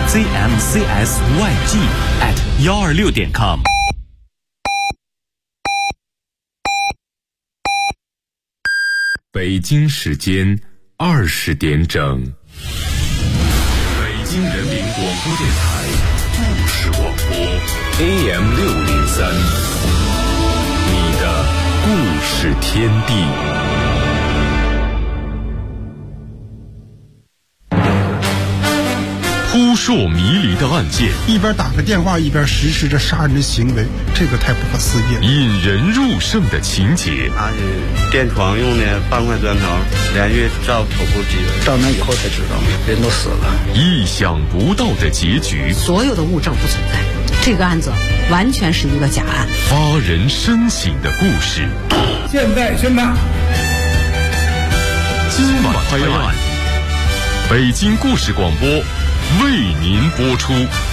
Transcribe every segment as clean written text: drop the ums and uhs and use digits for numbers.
zmcsyg@126.com。 北京时间20点整，北京人民广播电台故事广播 AM603，你的故事天地。扑朔迷离的案件， 一边打个电话一边实施着杀人的行为，这个太不可思议了。 引人入胜的情节， 他是电床用的半块砖头，连续照头部击了， 照那以后才知道人都死了。 意想不到的结局， 所有的物证不存在，这个案子完全是一个假案。 发人深省的故事， 现在宣判， 今晚拍案，北京故事广播为您播出。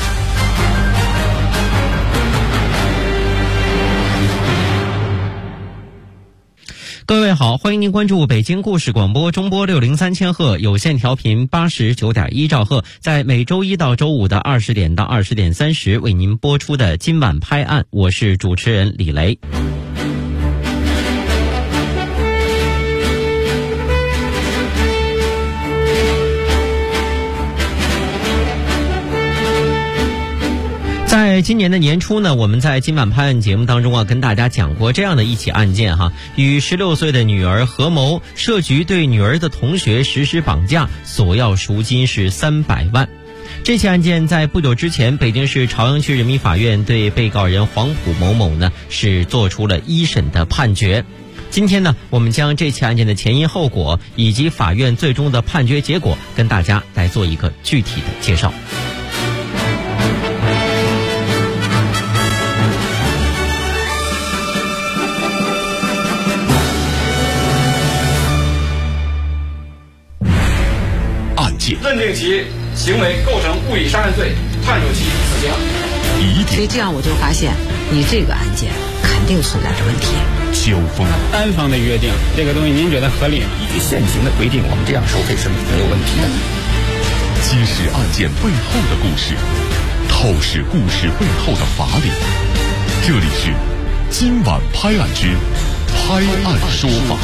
各位好，欢迎您关注北京故事广播中波603千赫有线调频89.1兆赫，在每周一到周五的20点到20点30为您播出的今晚拍案，我是主持人李雷。在今年的年初呢，我们在今晚拍案节目当中跟大家讲过这样的一起案件与16岁的女儿合谋设局对女儿的同学实施绑架，索要赎金是300万。这起案件在不久之前，北京市朝阳区人民法院对被告人黄埔某某呢是做出了一审的判决。今天呢，我们将这起案件的前因后果以及法院最终的判决结果跟大家来做一个具体的介绍。 认定其行为构成故意杀人罪，判处其死刑。 所以这样我就发现，你这个案件肯定存在着问题。 交锋， 单方的约定，这个东西您觉得合理吗？ 依据现行的规定，我们这样收费是没有问题的。 揭示案件背后的故事，透视故事背后的法理。这里是今晚拍案之拍案说法。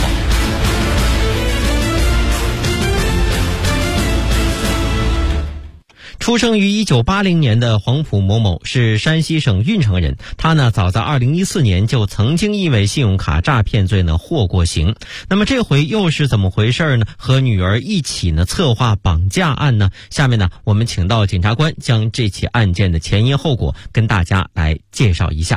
出生于1980年的黄埔某某是山西省运城人，他呢早在2014年就曾经因为信用卡诈骗罪呢获过刑。那么这回又是怎么回事呢？和女儿一起呢策划绑架案呢？下面呢我们请到检察官将这起案件的前因后果跟大家来介绍一下。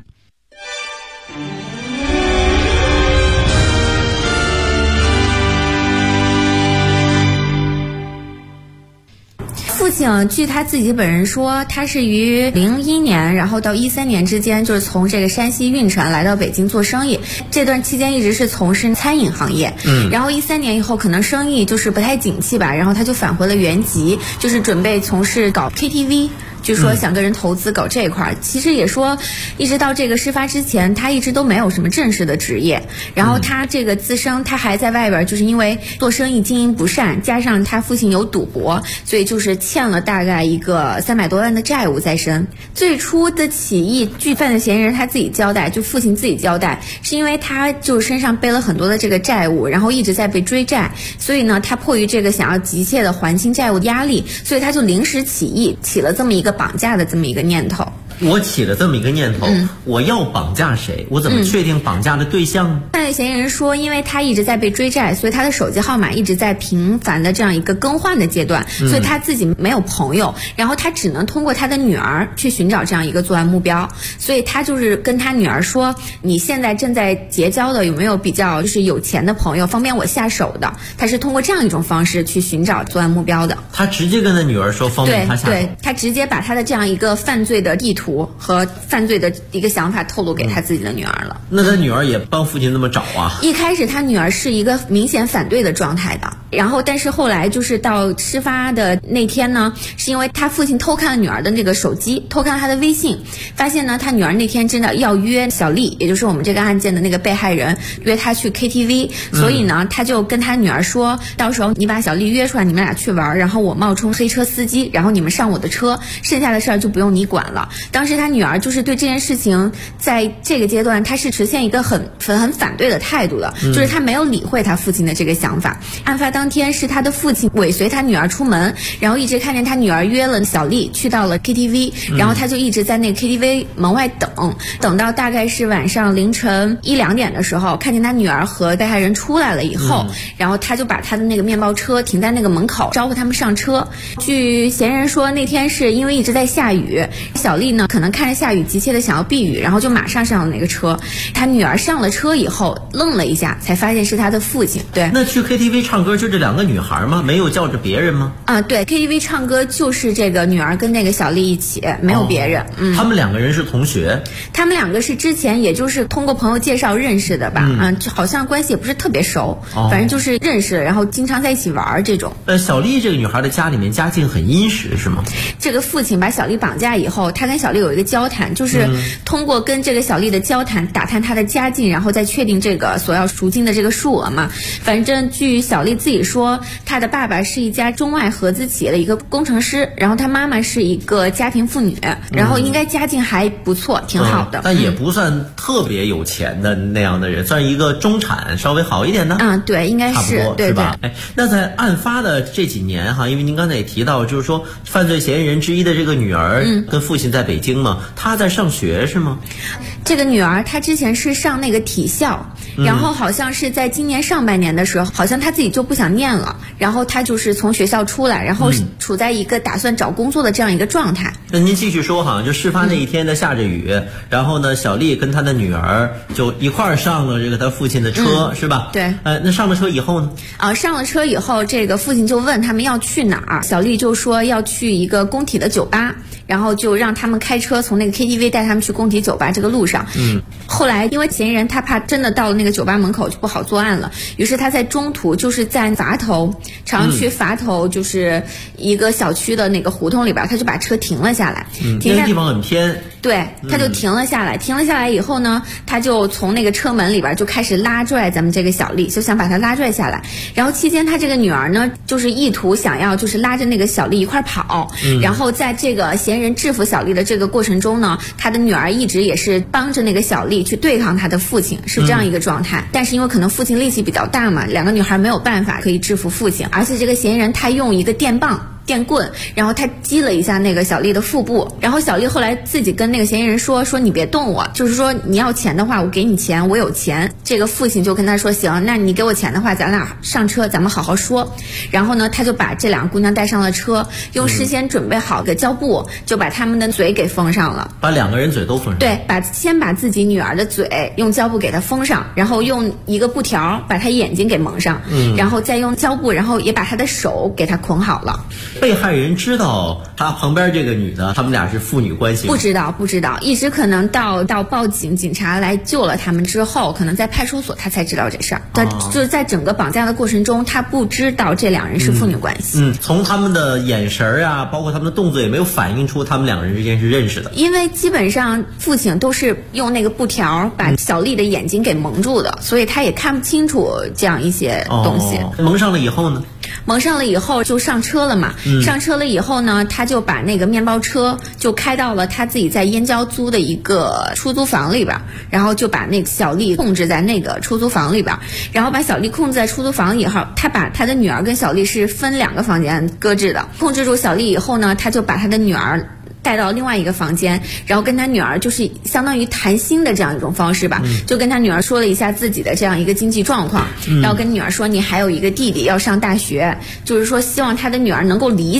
父亲据他自己本人说，他是于01年然后到13年之间，就是从这个山西运城来到北京做生意，这段期间一直是从事餐饮行业。然后13年以后可能生意就是不太景气吧，然后他就返回了原籍，就是准备从事搞 KTV，据说想跟人投资搞这一块。其实也说一直到这个事发之前，他一直都没有什么正式的职业。然后他这个自身他还在外边，就是因为做生意经营不善，加上他父亲有赌博，所以就是欠了大概一个300多万的债务在身。最初的起义，据犯罪嫌疑人他自己交代，就父亲自己交代，是因为他就身上背了很多的这个债务，然后一直在被追债，所以呢他迫于这个想要急切的还清债务的压力，所以他就临时起义，起了这么一个绑架的这么一个念头。 我起了这么一个念头，我要绑架谁？我怎么确定绑架的对象？ 犯罪嫌疑人说，因为他一直在被追债，所以他的手机号码一直在频繁的这样一个更换的阶段，所以他自己没有朋友，然后他只能通过他的女儿去寻找这样一个作案目标，所以他就是跟他女儿说，你现在正在结交的有没有比较就是有钱的朋友，方便我下手的？他是通过这样一种方式去寻找作案目标的。 他直接跟他女儿说方便他下手。 对，他直接把他的这样一个犯罪的意图和犯罪的一个想法透露给他自己的女儿了。 那他女儿也帮父亲那么找啊？ 一开始他女儿是一个明显反对的状态的， 然后但是后来就是到事发的那天呢，是因为他父亲偷看了女儿的那个手机，偷看了他的微信，发现呢他女儿那天真的要约小丽，也就是我们这个案件的那个被害人，约他去 KTV， 所以呢他就跟他女儿说，到时候你把小丽约出来，你们俩去玩，然后我冒充黑车司机，然后你们上我的车，剩下的事儿就不用你管了。当时他女儿就是对这件事情在这个阶段他是呈现一个很反对的态度的，就是他没有理会他父亲的这个想法。案发当天是他的父亲尾随他女儿出门，然后一直看见他女儿约了小丽去到了 KTV， 然后他就一直在那个 KTV 门外等到大概是晚上凌晨1、2点的时候，看见他女儿和被害人出来了以后，然后他就把他的那个面包车停在那个门口，招呼他们上车。据嫌疑人说，那天是因为一直在下雨，小丽呢可能看着下雨急切的想要避雨，然后就马上上了那个车。他女儿上了车以后愣了一下，才发现是他的父亲。对， 那去 KTV 唱歌就这2个女孩吗？没有叫着别人吗？ 对， KTV 唱歌就是这个女儿跟那个小丽一起，没有别人。 他们2个人是同学？ 他们2个是之前也就是通过朋友介绍认识的吧，就好像关系也不是特别熟，反正就是认识，然后经常在一起玩这种。 小丽这个女孩的家里面家境很殷实是吗？ 这个父亲把小丽绑架以后，他跟小丽有一个交谈，就是通过跟这个小丽的交谈打探她的家境，然后再确定这个所要赎金的这个数额嘛。反正据小丽自己说，她的爸爸是一家中外合资企业的一个工程师，然后她妈妈是一个家庭妇女，然后应该家境还不错，挺好的。 但也不算特别有钱的那样的人，算一个中产，稍微好一点的。 对，应该是， 差不多， 对是吧？那在案发的这几年哈，因为您刚才也提到，就是说犯罪嫌疑人之一的这个女儿跟父亲在北京嘛，她在上学是吗？ 这个女儿她之前是上那个体校，然后好像是在今年上半年的时候，好像她自己就不想念了，然后她就是从学校出来，然后处在一个打算找工作的这样一个状态。 那您继续说哈，就事发那一天呢，下着雨，然后呢，小丽跟她的女儿就一块儿上了这个她父亲的车，是吧？ 对。 那上了车以后呢？ 上了车以后，这个父亲就问他们要去哪儿，小丽就说要去一个工体的酒吧，然后就让他们开车从那个 KTV 带他们去工体酒吧这个路上。后来因为嫌疑人他怕真的到了那个酒吧门口就不好作案了，于是他在中途就是在垡头，常去垡头就是一个小区的那个胡同里边，他就把车停了下来。 那个地方很偏。 对，他就停了下来。停了下来以后呢，他就从那个车门里边就开始拉拽咱们这个小丽，就想把她拉拽下来。然后期间他这个女儿呢，就是意图想要就是拉着那个小丽一块跑。然后在这个嫌疑人制服小丽的这个过程中呢，他的女儿一直也是帮着那个小丽去对抗他的父亲，是这样一个状态。但是因为可能父亲力气比较大嘛，2个女孩没有办法可以制服父亲，而且这个嫌疑人他用一个电棍，然后他击了一下那个小丽的腹部，然后小丽后来自己跟那个嫌疑人说你别动我，就是说你要钱的话我给你钱，我有钱。这个父亲就跟他说行，那你给我钱的话咱俩上车，咱们好好说。然后呢他就把这2个姑娘带上了车，用事先准备好的胶布就把他们的嘴给封上了， 把2个人嘴都封上。 对，先把自己女儿的嘴用胶布给她封上，然后用一个布条把她眼睛给蒙上，然后再用胶布，然后也把她的手给她捆好了。 被害人知道他旁边这个女的他们俩是父女关系吗？ 不知道，一直可能到报警，警察来救了他们之后，可能在派出所他才知道这事儿。就是在整个绑架的过程中，他不知道这2人是父女关系。 从他们的眼神啊，包括他们的动作，也没有反映出他们2个人之间是认识的。 因为基本上父亲都是用那个布条把小丽的眼睛给蒙住的，所以他也看不清楚这样一些东西。 蒙上了以后呢？ 蒙上了以后就上车了嘛。上车了以后呢，他就把那个面包车就开到了他自己在燕郊租的一个出租房里边，然后就把那个小丽控制在那个出租房里边，然后把小丽控制在出租房以后，他把他的女儿跟小丽是分2个房间搁置的。控制住小丽以后呢，他就把他的女儿带到另外一个房间，然后跟他女儿就是相当于谈心的这样一种方式吧，就跟他女儿说了一下自己的这样一个经济状况，然后跟女儿说你还有一个弟弟要上大学，就是说希望他的女儿能够理解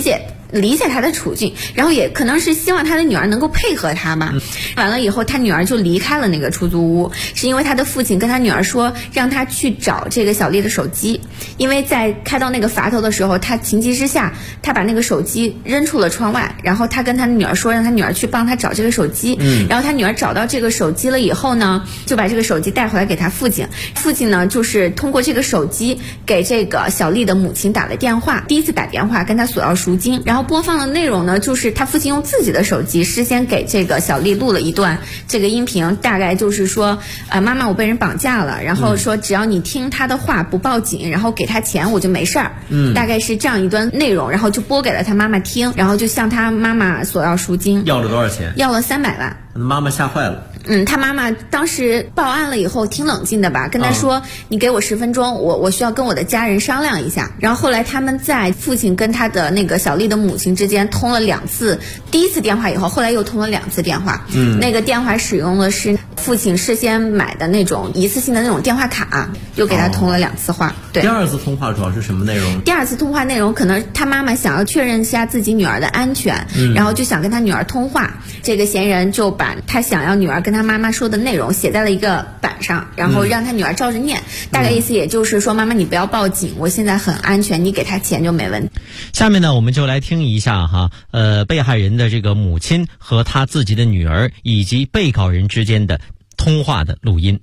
理解他的处境，然后也可能是希望他的女儿能够配合他吧。完了以后，他女儿就离开了那个出租屋，是因为他的父亲跟他女儿说，让他去找这个小丽的手机，因为在开到那个阀头的时候，他情急之下，他把那个手机扔出了窗外，然后他跟他女儿说，让他女儿去帮他找这个手机。然后他女儿找到这个手机了以后呢，就把这个手机带回来给他父亲。父亲呢，就是通过这个手机给这个小丽的母亲打了电话，第一次打电话跟他索要赎金，然后播放的内容呢，就是他父亲用自己的手机事先给这个小丽录了一段这个音频，大概就是说，妈妈我被人绑架了，然后说只要你听他的话不报警，然后给他钱我就没事儿，大概是这样一段内容，然后就播给了他妈妈听，然后就向他妈妈索要赎金， 要了多少钱？ 要了300万。 妈妈吓坏了。 他妈妈当时报案了以后挺冷静的吧，跟他说，你给我10分钟，我需要跟我的家人商量一下。然后后来他们在父亲跟他的那个小丽的母亲之间通了2次，第一次电话以后，后来又通了2次电话。那个电话使用的是父亲事先买的那种一次性的那种电话卡，又给他通了2次话。对。 第2次通话主要是什么内容？ 第2次通话内容可能他妈妈想要确认一下自己女儿的安全，然后就想跟他女儿通话。这个嫌疑人就把他想要女儿跟他妈妈说的内容写在了一个板上，然后让他女儿照着念，大概意思也就是说，妈妈你不要报警，我现在很安全，你给他钱就没问题。 下面呢，我们就来听一下被害人的这个母亲和他自己的女儿以及被告人之间的通话的录音。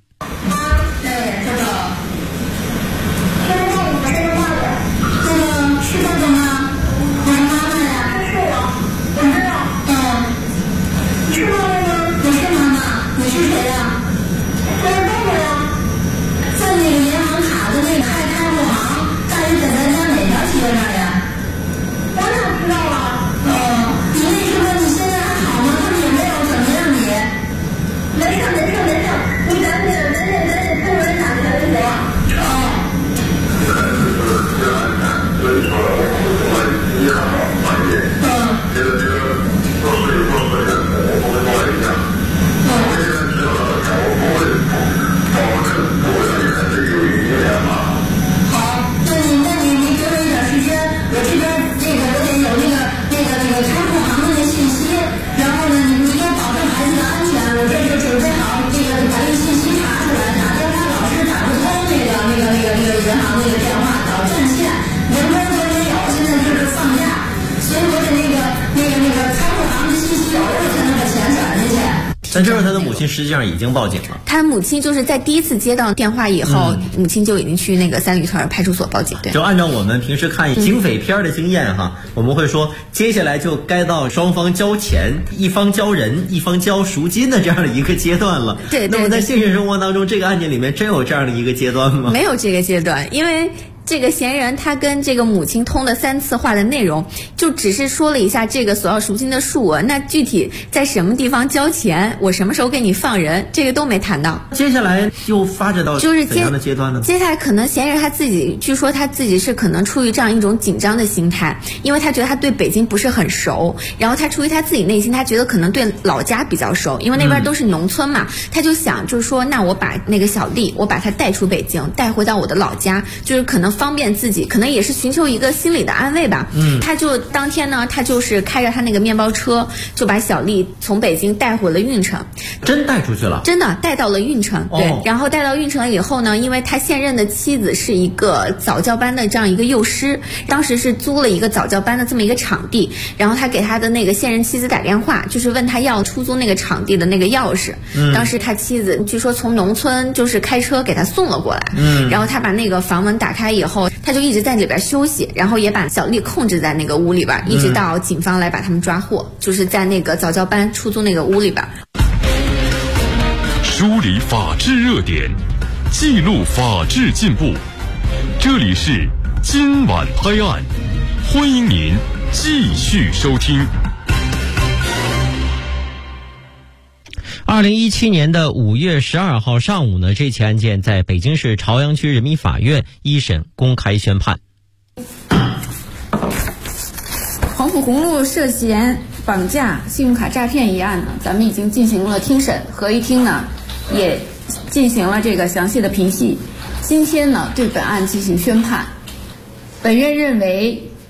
但这时候他的母亲实际上已经报警了。 他母亲就是在第一次接到电话以后，母亲就已经去那个三里屯派出所报警。对， 就按照我们平时看警匪片的经验我们会说，接下来就该到双方交钱，一方交人，一方交赎金的这样的一个阶段了。 对。 那么在现实生活当中，这个案件里面真有这样的一个阶段吗？ 没有这个阶段，因为这个嫌疑人他跟这个母亲通的3次话的内容，就只是说了一下这个索要赎金的数额，那具体在什么地方交钱，我什么时候给你放人，这个都没谈到。 接下来又发展到怎样的阶段呢？ 接下来可能嫌疑人他自己，据说他自己是可能出于这样一种紧张的心态，因为他觉得他对北京不是很熟，然后他出于他自己内心，他觉得可能对老家比较熟，因为那边都是农村嘛，他就想就是说，那我把那个小丽，我把她带出北京，带回到我的老家，就是可能方便自己，可能也是寻求一个心理的安慰吧。他就当天呢，他就是开着他那个面包车，就把小丽从北京带回了运城。 真带出去了？ 真的带到了运城。对，然后带到运城以后呢，因为他现任的妻子是一个早教班的这样一个幼师，当时是租了一个早教班的这么一个场地，然后他给他的那个现任妻子打电话，就是问他要出租那个场地的那个钥匙。当时他妻子据说从农村就是开车给他送了过来。然后他把那个房门打开以后，他就一直在里边休息，然后也把小丽控制在那个屋里边，一直到警方来把他们抓获，就是在那个早教班出租那个屋里边。 梳理法治热点，记录法治进步，这里是今晚拍案，欢迎您继续收听。 2017年的5月12号上午呢，这起案件在北京市朝阳区人民法院一审公开宣判。 黄埔红路涉嫌绑架、信用卡诈骗一案呢，咱们已经进行了听审，合议庭呢也进行了这个详细的评析。今天呢对本案进行宣判。本院认为，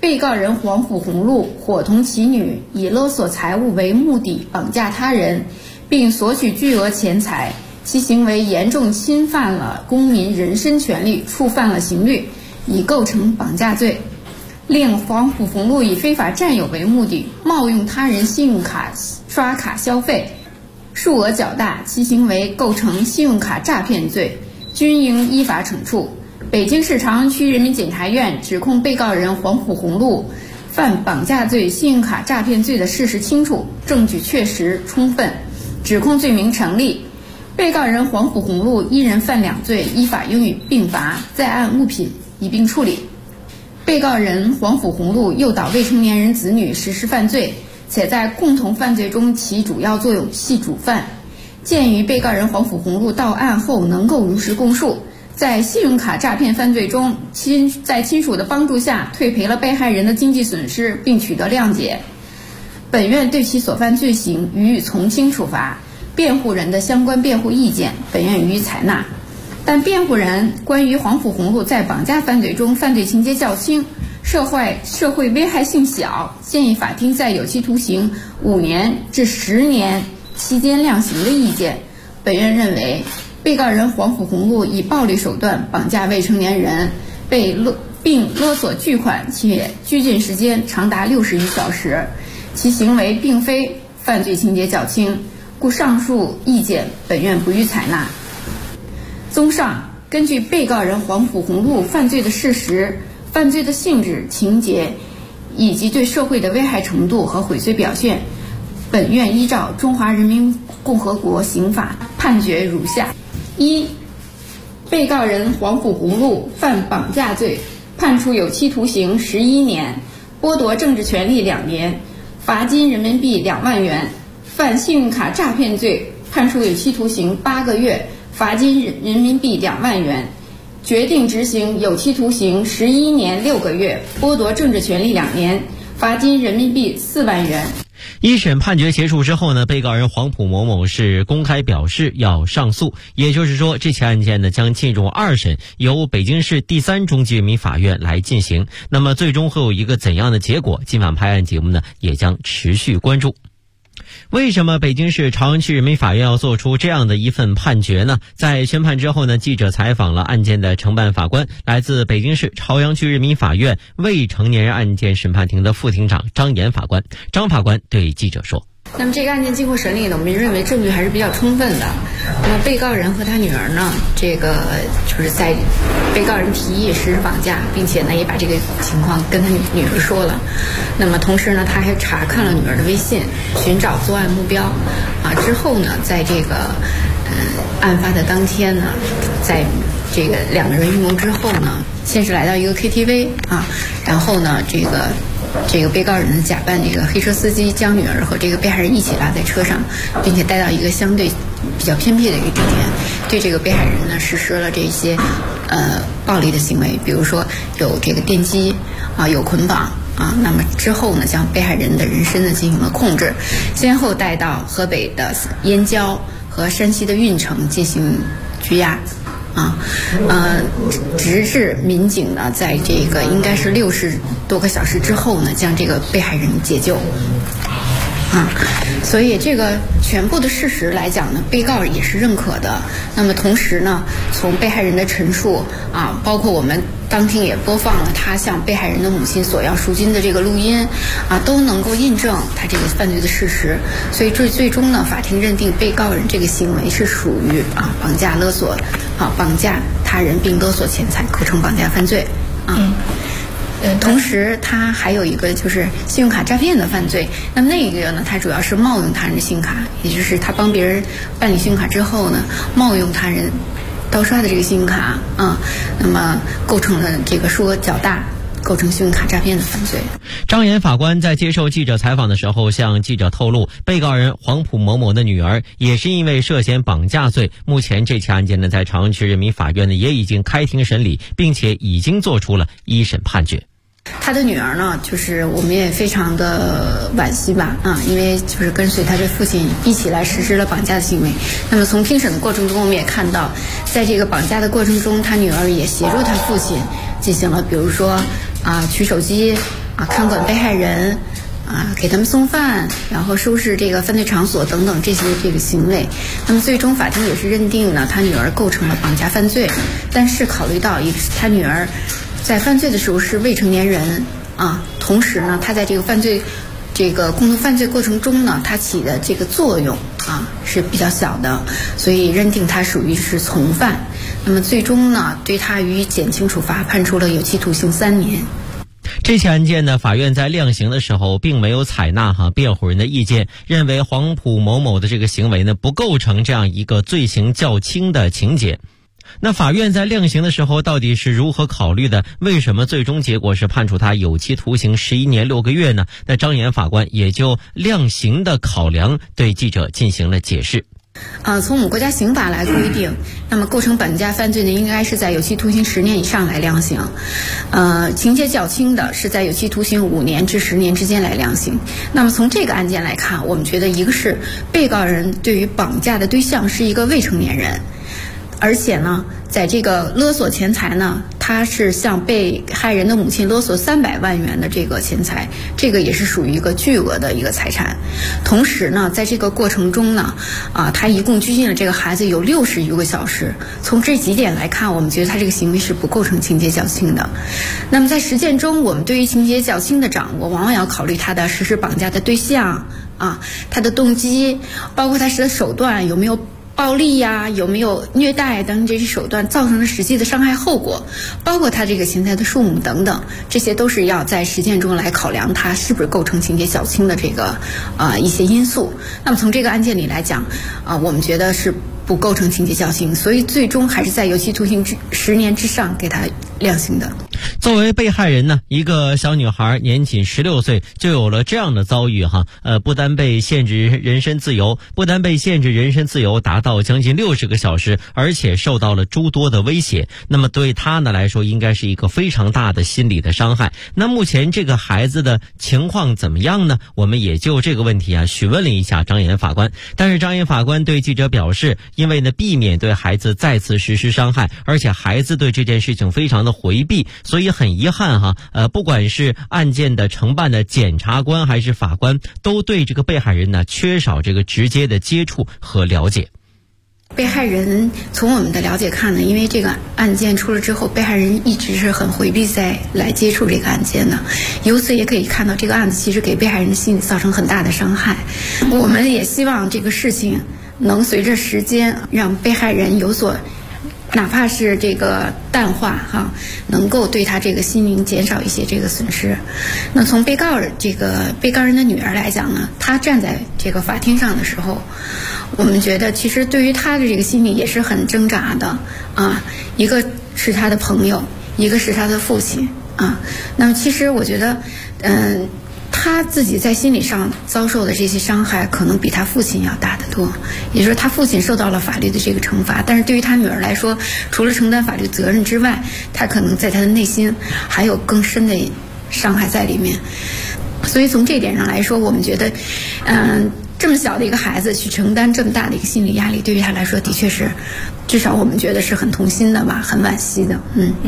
被告人黄甫红露伙同其女以勒索财物为目的绑架他人，并索取巨额钱财，其行为严重侵犯了公民人身权利，触犯了刑律，已构成绑架罪。另黄甫红露以非法占有为目的，冒用他人信用卡刷卡消费，数额较大，其行为构成信用卡诈骗罪，均应依法惩处。北京市朝阳区人民检察院指控被告人黄甫红露犯绑架罪、信用卡诈骗罪的事实清楚，证据确实充分，指控罪名成立。被告人黄甫红露一人犯两罪，依法予以并罚，在案物品一并处理。被告人黄甫红露诱导未成年人子女实施犯罪，且在共同犯罪中起主要作用，系主犯。鉴于被告人黄甫红露到案后能够如实供述，在信用卡诈骗犯罪中，在亲属的帮助下退赔了被害人的经济损失，并取得谅解，本院对其所犯罪行予以从轻处罚。辩护人的相关辩护意见，本院予以采纳。但辩护人关于黄甫红露在绑架犯罪中犯罪情节较轻，社会危害性小，建议法庭在有期徒刑5年至10年期间量刑的意见，本院认为被告人黄甫红露以暴力手段绑架未成年人，并勒索巨款，且拘禁时间长达60余小时，其行为并非犯罪情节较轻，故上述意见本院不予采纳。综上，根据被告人黄甫红露犯罪的事实、犯罪的性质、情节以及对社会的危害程度和悔罪表现，本院依照《中华人民共和国刑法》判决如下：一、被告人黄甫红露犯绑架罪，判处有期徒刑11年，剥夺政治权利2年，罚金人民币2万元；犯信用卡诈骗罪，判处有期徒刑8个月，罚金人民币2万元，决定执行有期徒刑11年6个月，剥夺政治权利2年，罚金人民币4万元。 一审判决结束之后呢，被告人黄浦某某是公开表示要上诉，也就是说这起案件呢将进入2审，由北京市第3中级人民法院来进行。那么最终会有一个怎样的结果，今晚拍案节目呢也将持续关注。为什么北京市朝阳区人民法院要做出这样的一份判决呢？在宣判之后呢，记者采访了案件的承办法官，来自北京市朝阳区人民法院未成年人案件审判庭的副庭长张岩法官。张法官对记者说： 那么这个案件经过审理呢，我们认为证据还是比较充分的。那么被告人和他女儿呢，这个就是在被告人提议实施绑架，并且呢也把这个情况跟他女儿说了。那么同时呢，他还查看了女儿的微信，寻找作案目标。之后呢，在这个案发的当天呢，在这个2个人预谋之后呢，先是来到一个 KTV 然后呢这个被告人呢假扮这个黑车司机，将女儿和这个被害人一起拉在车上，并且带到一个相对比较偏僻的一个地点，对这个被害人呢实施了这些暴力的行为，比如说有这个电击有捆绑那么之后呢，将被害人的人身呢进行了控制，先后带到河北的燕郊和山西的运城进行拘押。直至民警呢在这个应该是60多个小时之后呢，将这个被害人解救。所以这个全部的事实来讲呢，被告也是认可的。那么同时呢，从被害人的陈述包括我们当庭也播放了他向被害人的母亲索要赎金的这个录音都能够印证他这个犯罪的事实。所以最终呢，法庭认定被告人这个行为是属于绑架勒索绑架他人并勒索钱财，构成绑架犯罪同时他还有一个就是信用卡诈骗的犯罪。那个呢，他主要是冒用他人的信用卡，也就是他帮别人办理信用卡之后呢，冒用他人盗刷的这个信用卡那么构成了这个数额较大，构成信用卡诈骗的犯罪。 张岩法官在接受记者采访的时候向记者透露，被告人黄浦某某的女儿也是因为涉嫌绑架罪，目前这起案件呢在朝阳区人民法院呢也已经开庭审理，并且已经做出了1审判决。 他的女儿呢，就是我们也非常的惋惜吧因为就是跟随他的父亲一起来实施了绑架的行为。那么从庭审的过程中，我们也看到，在这个绑架的过程中，他女儿也协助他父亲进行了，比如说取手机看管被害人给他们送饭，然后收拾这个犯罪场所等等这个行为。那么最终法庭也是认定呢，他女儿构成了绑架犯罪，但是考虑到他女儿在犯罪的时候是未成年人同时呢，他在这个共同犯罪过程中呢，他起的这个作用是比较小的，所以认定他属于是从犯。那么最终呢，对他予以减轻处罚，判处了有期徒刑3年。 这起案件呢，法院在量刑的时候并没有采纳辩护人的意见，认为黄埔某某的这个行为呢不构成这样一个罪行较轻的情节。那法院在量刑的时候到底是如何考虑的？为什么最终结果是判处他有期徒刑11年6个月呢？那张岩法官也就量刑的考量对记者进行了解释。 从我们国家刑法来规定，那么构成绑架犯罪呢，应该是在有期徒刑10年以上来量刑，情节较轻的是在有期徒刑5年至10年之间来量刑。那么从这个案件来看，我们觉得一个是被告人对于绑架的对象是一个未成年人，而且呢，在这个勒索钱财呢，他是向被害人的母亲勒索300万元的这个钱财，这个也是属于一个巨额的一个财产。同时呢，在这个过程中呢，他一共拘禁了这个孩子有60余个小时。从这几点来看，我们觉得他这个行为是不构成情节较轻的。那么在实践中，我们对于情节较轻的掌握，往往要考虑他的实施绑架的对象他的动机，包括他的手段有没有暴力有没有虐待等这些手段造成了实际的伤害后果，包括他这个钱财的数目等等，这些都是要在实践中来考量他是不是构成情节较轻的这个一些因素。那么从这个案件里来讲我们觉得是不构成情节较轻，所以最终还是在有期徒刑10年之上给他量刑的。 作为被害人呢，一个小女孩年仅16岁就有了这样的遭遇不单被限制人身自由，达到将近60个小时，而且受到了诸多的威胁。那么对她呢来说，应该是一个非常大的心理的伤害。那目前这个孩子的情况怎么样呢？我们也就这个问题询问了一下张岩法官。但是张岩法官对记者表示，因为呢避免对孩子再次实施伤害，而且孩子对这件事情非常的回避，所以很遗憾不管是案件的承办的检察官还是法官，都对这个被害人呢缺少这个直接的接触和了解。 被害人从我们的了解看呢，因为这个案件出了之后，被害人一直是很回避再来接触这个案件的，由此也可以看到这个案子其实给被害人的心理造成很大的伤害。我们也希望这个事情能随着时间让被害人有所哪怕是这个淡化能够对他这个心灵减少一些这个损失。那从被告人的女儿来讲呢，她站在这个法庭上的时候，我们觉得其实对于她的这个心理也是很挣扎的一个是她的朋友，一个是她的父亲那么其实我觉得他自己在心理上遭受的这些伤害可能比他父亲要大得多，也就是说他父亲受到了法律的这个惩罚，但是对于他女儿来说，除了承担法律责任之外，他可能在他的内心还有更深的伤害在里面。所以从这点上来说，我们觉得这么小的一个孩子去承担这么大的一个心理压力，对于他来说的确是至少我们觉得是很痛心的吧，很惋惜的。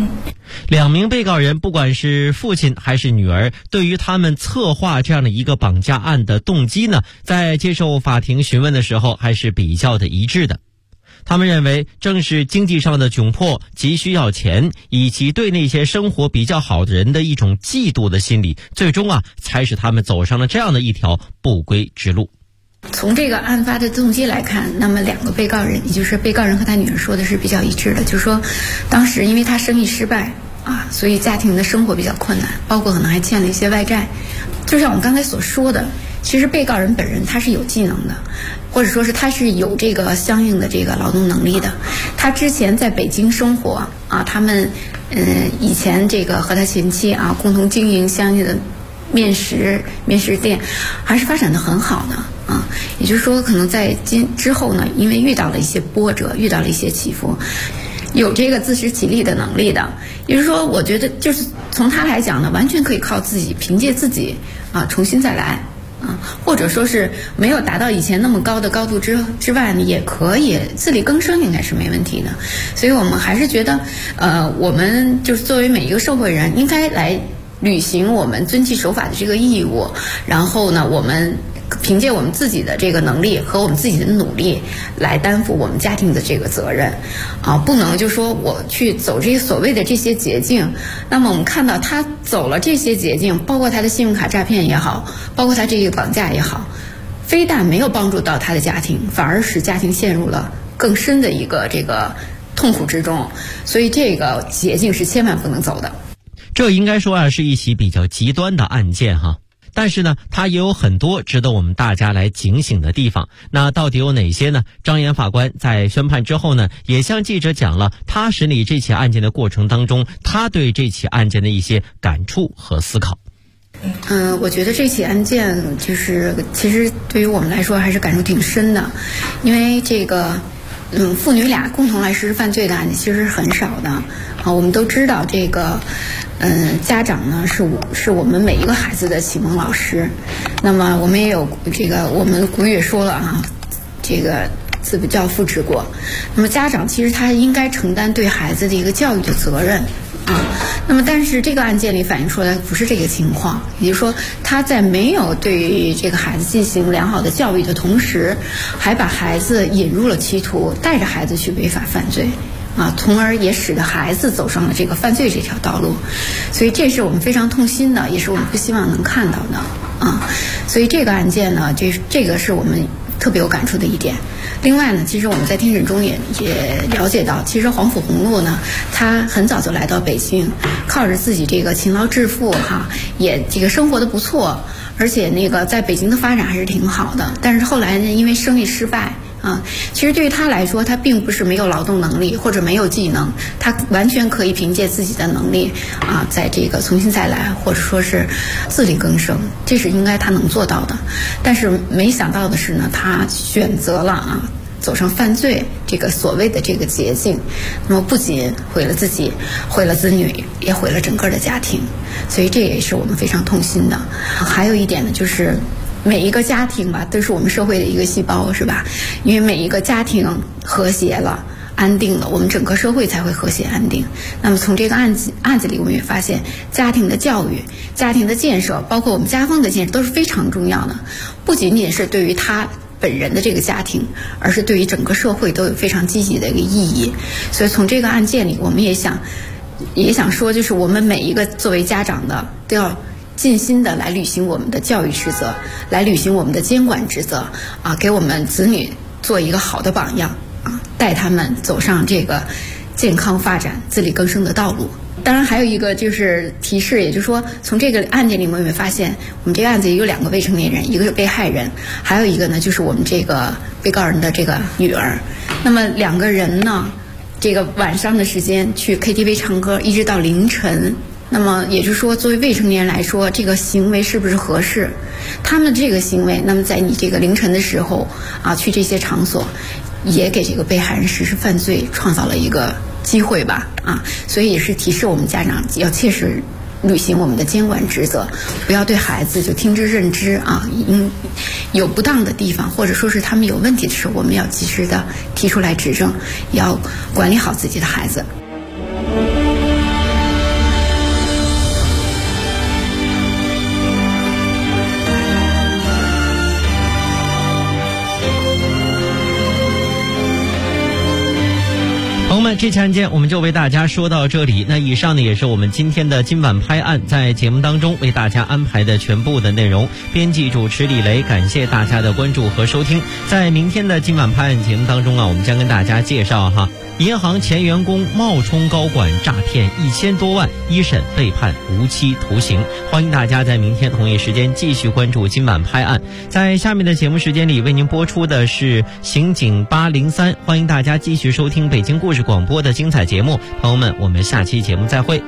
2名被告人不管是父亲还是女儿，对于他们策划这样的一个绑架案的动机呢，在接受法庭询问的时候还是比较的一致的。他们认为正是经济上的窘迫，急需要钱，以及对那些生活比较好的人的一种嫉妒的心理，最终才使他们走上了这样的一条不归之路。 从这个案发的动机来看，那么2个被告人，也就是被告人和他女儿说的是比较一致的，就是说当时因为他生意失败所以家庭的生活比较困难，包括可能还欠了一些外债。就像我们刚才所说的，其实被告人本人他是有技能的，或者说是他是有这个相应的这个劳动能力的。他之前在北京生活他们以前这个和他前妻共同经营相应的面食店，还是发展的很好的也就是说可能在之后呢，因为遇到了一些波折，遇到了一些起伏，有这个自食其力的能力的。也就是说我觉得就是从他来讲呢，完全可以靠自己，凭借自己重新再来或者说是没有达到以前那么高的高度之外呢，也可以自力更生，应该是没问题的。所以我们还是觉得我们就是作为每一个社会人应该来履行我们遵纪守法的这个义务，然后呢，我们凭借我们自己的这个能力和我们自己的努力来担负我们家庭的这个责任，不能就说我去走这些所谓的这些捷径。那么我们看到他走了这些捷径，包括他的信用卡诈骗也好，包括他这个绑架也好，非但没有帮助到他的家庭，反而使家庭陷入了更深的一个这个痛苦之中。所以这个捷径是千万不能走的。 这应该说是一起比较极端的案件哈。但是呢，它也有很多值得我们大家来警醒的地方。那到底有哪些呢？张岩法官在宣判之后呢，也向记者讲了他审理这起案件的过程当中，他对这起案件的一些感触和思考。 我觉得这起案件就是其实对于我们来说还是感触挺深的，因为这个父女俩共同来实施犯罪的案件其实是很少的我们都知道这个家长呢是我们每一个孩子的启蒙老师。那么我们也有这个我们古语也说了这个子不教父之过。那么家长其实他应该承担对孩子的一个教育的责任那么但是这个案件里反映出来不是这个情况，也就是说他在没有对这个孩子进行良好的教育的同时，还把孩子引入了歧途，带着孩子去违法犯罪从而也使得孩子走上了这个犯罪这条道路。所以这是我们非常痛心的，也是我们不希望能看到的所以这个案件呢，这个是我们特别有感触的一点。另外呢，其实我们在听审中也了解到，其实黄甫红路呢，他很早就来到北京，靠着自己这个勤劳致富也这个生活的不错，而且那个在北京的发展还是挺好的。但是后来呢，因为生意失败其实对于他来说，他并不是没有劳动能力或者没有技能，他完全可以凭借自己的能力在这个重新再来，或者说是自力更生，这是应该他能做到的。但是没想到的是呢，他选择了走上犯罪这个所谓的这个捷径，那么不仅毁了自己，毁了子女，也毁了整个的家庭。所以这也是我们非常痛心的。还有一点呢，就是每一个家庭吧，都是我们社会的一个细胞，是吧？因为每一个家庭和谐了、安定了，我们整个社会才会和谐安定。那么从这个案子里，我们也发现，家庭的教育、家庭的建设，包括我们家风的建设，都是非常重要的。不仅仅是对于他本人的这个家庭，而是对于整个社会都有非常积极的一个意义。所以从这个案件里，我们也想说，就是我们每一个作为家长的都要尽心的来履行我们的教育职责，来履行我们的监管职责给我们子女做一个好的榜样带他们走上这个健康发展、自力更生的道路。当然还有一个就是提示，也就是说从这个案件里我们也发现，我们这个案子也有2个未成年人，一个是被害人，还有一个呢就是我们这个被告人的这个女儿。那么2个人呢，这个晚上的时间去 KTV 唱歌，一直到凌晨。那么也就是说，作为未成年人来说，这个行为是不是合适？他们这个行为，那么在你这个凌晨的时候去这些场所，也给这个被害人实施犯罪创造了一个机会吧所以也是提示我们家长要切实履行我们的监管职责，不要对孩子就听之任之有不当的地方，或者说是他们有问题的时候，我们要及时的提出来指正，也要管理好自己的孩子。 朋友们，这期案件我们就为大家说到这里。那以上呢也是我们今天的今晚拍案在节目当中为大家安排的全部的内容。编辑主持李雷，感谢大家的关注和收听。在明天的今晚拍案节目当中我们将跟大家介绍银行前员工冒充高管诈骗1000多万，1审被判无期徒刑。欢迎大家在明天同一时间继续关注今晚拍案。在下面的节目时间里为您播出的是刑警803，欢迎大家继续收听北京故事广播的精彩节目。朋友们，我们下期节目再会。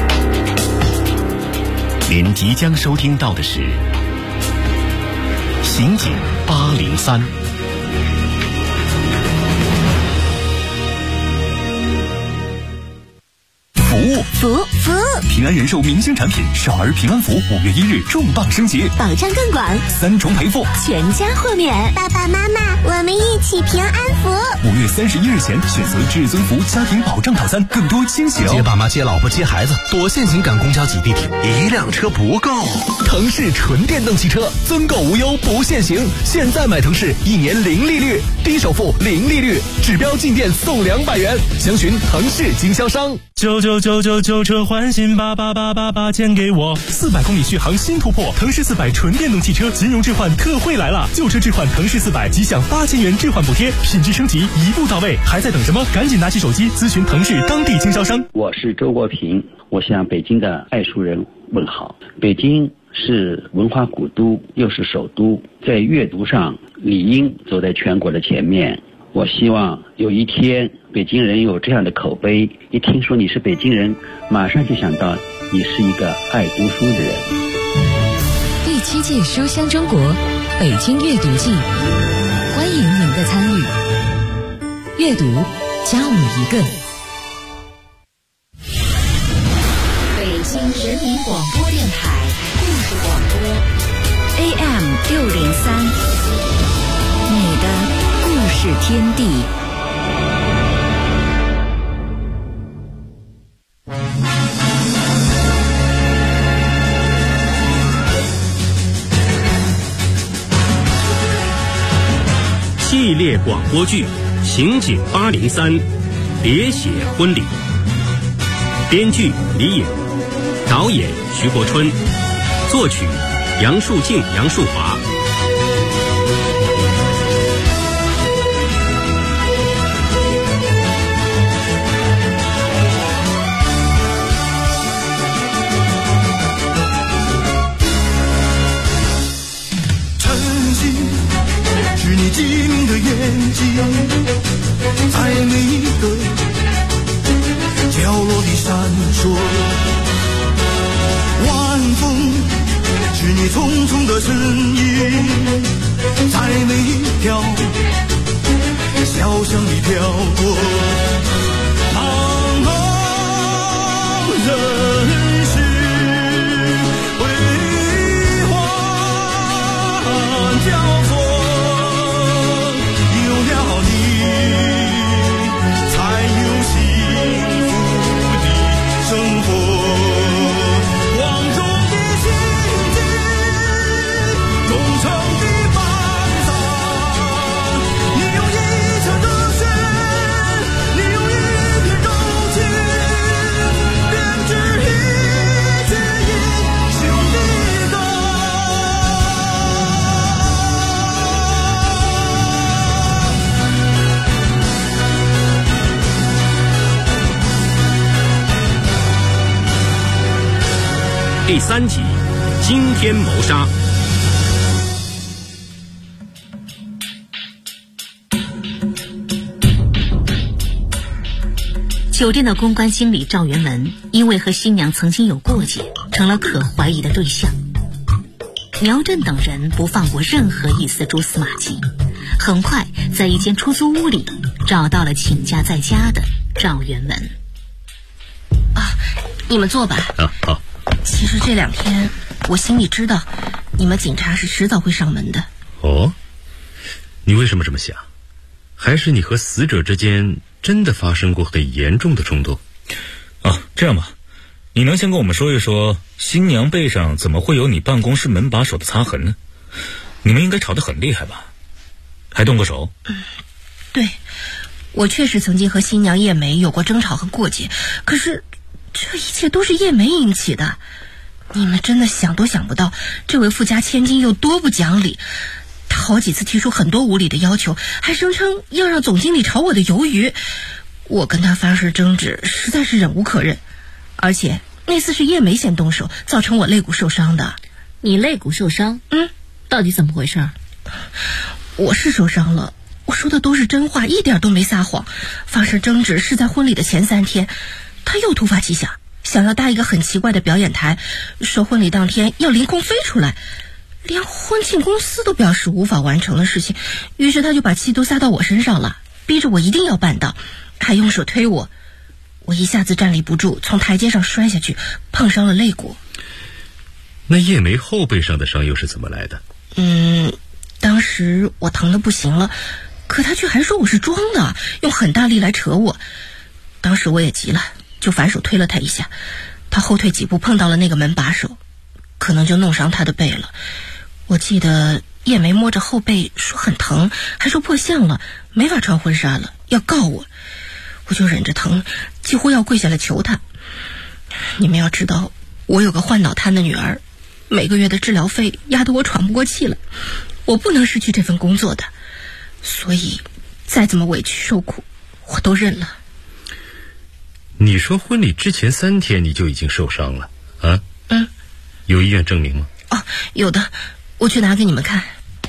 您即将收听到的是刑警803。 服务！平安人寿明星产品少儿平安服5月1日重磅升级， 保障更广 ，3重赔付， 全家豁免。 爸爸妈妈，我们一起平安福。 5月31日前选择至尊福家庭保障套餐，更多惊喜哦！ 接爸妈、接老婆、接孩子，多线行赶公交挤地铁，一辆车不够。腾势纯电动汽车，增购无忧不限行，现在买腾势1年0利率，低首付0利率，指标进店送200元，详询腾势经销商。 999旧车换新，88888钱给我 ，400公里续航新突破，腾势400纯电动汽车金融置换特惠来了，旧车置换腾势400即享8000元置换补贴，品质升级一步到位，还在等什么？赶紧拿起手机咨询腾势当地经销商。 我是周国平，我向北京的爱书人问好。北京是文化古都，又是首都，在阅读上理应走在全国的前面。我希望有一天北京人有这样的口碑，一听说你是北京人，马上就想到你是一个爱读书的人。 第7届书香中国北京阅读季，欢迎您的参与。阅读加我一个。 北京人民广播电台故事广播 AM603，你的故事天地。 系列广播剧《刑警803》，喋血婚礼。编剧李颖，导演徐国春，作曲杨树静、杨树华。 是你机灵的眼睛，在每一个角落里闪烁。晚风是你匆匆的身影，在每一条小巷里飘过。茫茫人世辉煌交错。 第3集，惊天谋杀。 酒店的公关经理赵元文，因为和新娘曾经有过节，成了可怀疑的对象。苗振等人不放过任何一丝蛛丝马迹，很快在一间出租屋里找到了请假在家的赵元文。 你们坐吧。 好。 其实这2天我心里知道你们警察是迟早会上门的。 哦，你为什么这么想？还是你和死者之间真的发生过很严重的冲突？ 这样吧，你能先跟我们说一说新娘背上怎么会有你办公室门把手的擦痕呢？你们应该吵得很厉害吧？还动过手？ 对，我确实曾经和新娘叶梅有过争吵和过节，可是这一切都是叶梅引起的。你们真的想都想不到，这位富家千金有多不讲理。他好几次提出很多无理的要求，还声称要让总经理炒我的鱿鱼。我跟他发誓争执，实在是忍无可忍。而且那次是叶梅先动手，造成我肋骨受伤的。 你肋骨受伤？到底怎么回事？ 我是受伤了，我说的都是真话，一点都没撒谎。发誓争执是在婚礼的前3天，他又突发奇想，想要搭一个很奇怪的表演台，说婚礼当天要凌空飞出来。 连婚庆公司都表示无法完成的事情，于是他就把气都撒到我身上了，逼着我一定要办到，还用手推我。我一下子站立不住，从台阶上摔下去，碰伤了肋骨。 那叶梅后背上的伤又是怎么来的？ 当时我疼得不行了，可他却还说我是装的，用很大力来扯我。当时我也急了，就反手推了他一下，他后退几步碰到了那个门把手，可能就弄伤他的背了。我记得叶梅摸着后背说很疼，还说破相了，没法穿婚纱了，要告我。我就忍着疼，几乎要跪下来求他。你们要知道，我有个患脑瘫的女儿，每个月的治疗费压得我喘不过气了，我不能失去这份工作的，所以再怎么委屈受苦我都认了。 你说婚礼之前3天你就已经受伤了啊？有医院证明吗？ 有的，我去拿给你们看。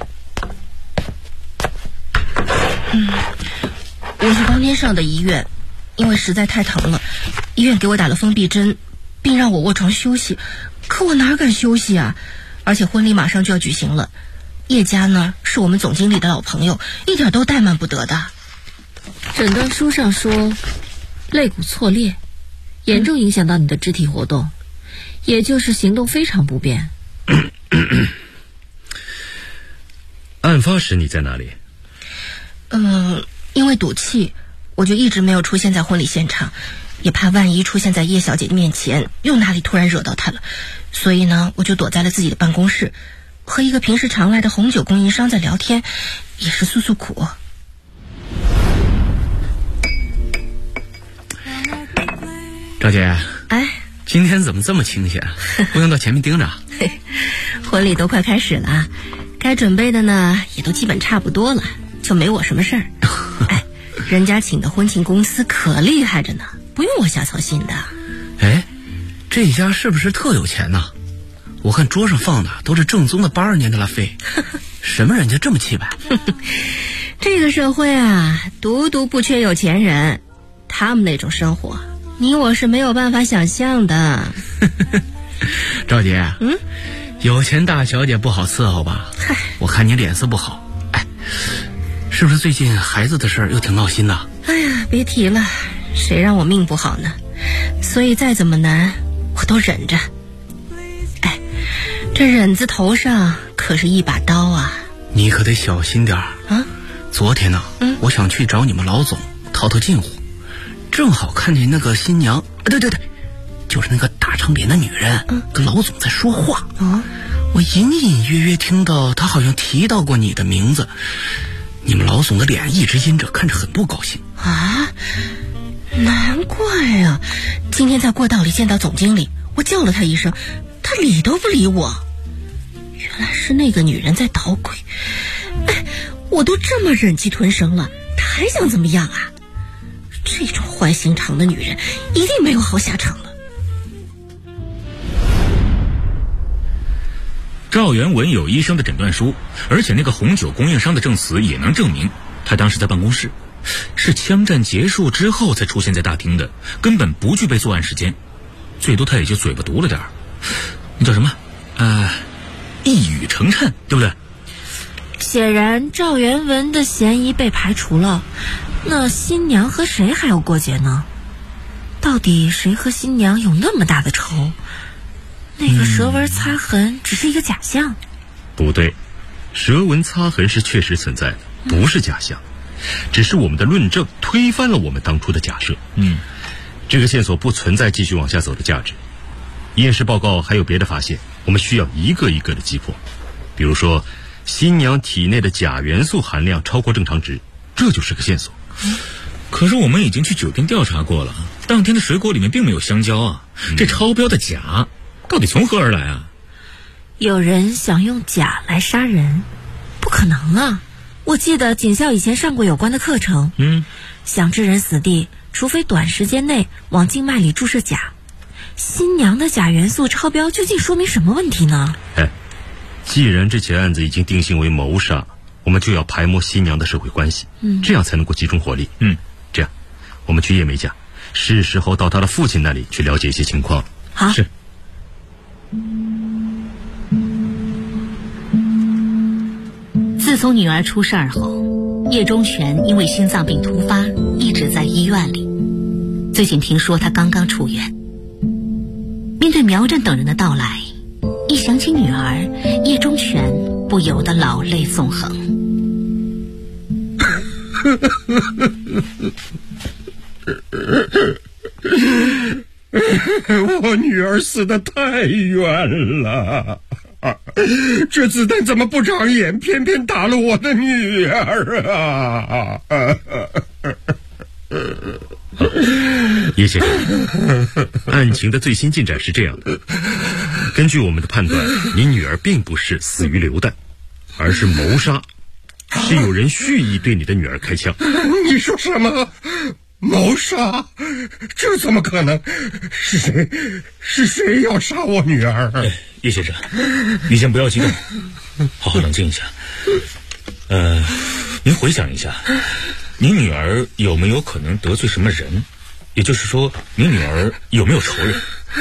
我是当天上的医院，因为实在太疼了，医院给我打了封闭针，并让我卧床休息。可我哪敢休息啊？而且婚礼马上就要举行了，叶家呢是我们总经理的老朋友，一点都怠慢不得的。 诊断书上说肋骨挫裂，严重影响到你的肢体活动，也就是行动非常不便。 案发时你在哪里？ 因为赌气，我就一直没有出现在婚礼现场，也怕万一出现在叶小姐面前又哪里突然惹到她了，所以呢我就躲在了自己的办公室，和一个平时常来的红酒供应商在聊天，也是诉诉苦。 赵姐，今天怎么这么清闲？不用到前面盯着。 婚礼都快开始了，该准备的呢也都基本差不多了，就没我什么事儿。人家请的婚庆公司可厉害着呢，不用我瞎操心的。 这家是不是特有钱呢？我看桌上放的都是正宗的82年的拉菲，什么人家这么气派？ 这个社会啊，独独不缺有钱人，他们那种生活你我是没有办法想象的。 赵姐，有钱大小姐不好伺候吧？我看你脸色不好。是不是最近孩子的事儿又挺闹心的？ 别提了，谁让我命不好呢？所以再怎么难我都忍着。这忍字头上可是一把刀啊！ 你可得小心点儿啊！昨天呢，我想去找你们老总套套近乎，正好看见那个新娘，对，就是那个大长脸的女人，跟老总在说话。我隐隐约约听到她好像提到过你的名字。你们老总的脸一直阴着，看着很不高兴啊！难怪啊！今天在过道里见到总经理，我叫了他一声，他理都不理我。原来是那个女人在捣鬼。我都这么忍气吞声了，他还想怎么样啊？这种坏心肠的女人一定没有好下场了。 赵元文有医生的诊断书，而且那个红酒供应商的证词也能证明他当时在办公室，是枪战结束之后才出现在大厅的，根本不具备作案时间，最多他也就嘴巴毒了点儿，那叫什么一语成谶，对不对？ 显然赵元文的嫌疑被排除了，那新娘和谁还有过节呢？到底谁和新娘有那么大的仇？那个舌纹擦痕只是一个假象？ 不对，舌纹擦痕是确实存在的，不是假象，只是我们的论证推翻了我们当初的假设。这个线索不存在继续往下走的价值。验尸报告还有别的发现，我们需要一个一个的击破。比如说新娘体内的钾元素含量超过正常值，这就是个线索。 可是我们已经去酒店调查过了，当天的水果里面并没有香蕉啊，这超标的钾到底从何而来啊？ 有人想用钾来杀人？不可能啊！我记得警校以前上过有关的课程。想致人死地，除非短时间内往静脉里注射钾。新娘的钾元素超标，究竟说明什么问题呢？ 既然这起案子已经定性为谋杀，我们就要排摸新娘的社会关系，这样才能够集中火力。这样，我们去叶梅家，是时候到他的父亲那里去了解一些情况。 好。 是。 自从女儿出事儿后，叶忠全因为心脏病突发一直在医院里。最近听说他刚刚出院。面对苗振等人的到来，一想起女儿，叶忠全不由得老泪纵横。 我女儿死得太冤了，这子弹怎么不长眼，偏偏打了我的女儿啊！ 叶先生，案情的最新进展是这样的：根据我们的判断，你女儿并不是死于流弹，而是谋杀，是有人蓄意对你的女儿开枪。 你说什么？谋杀？这怎么可能？是谁要杀我女儿？ 叶先生，你先不要激动，好好冷静一下。您回想一下，您女儿有没有可能得罪什么人？也就是说，您女儿有没有仇人？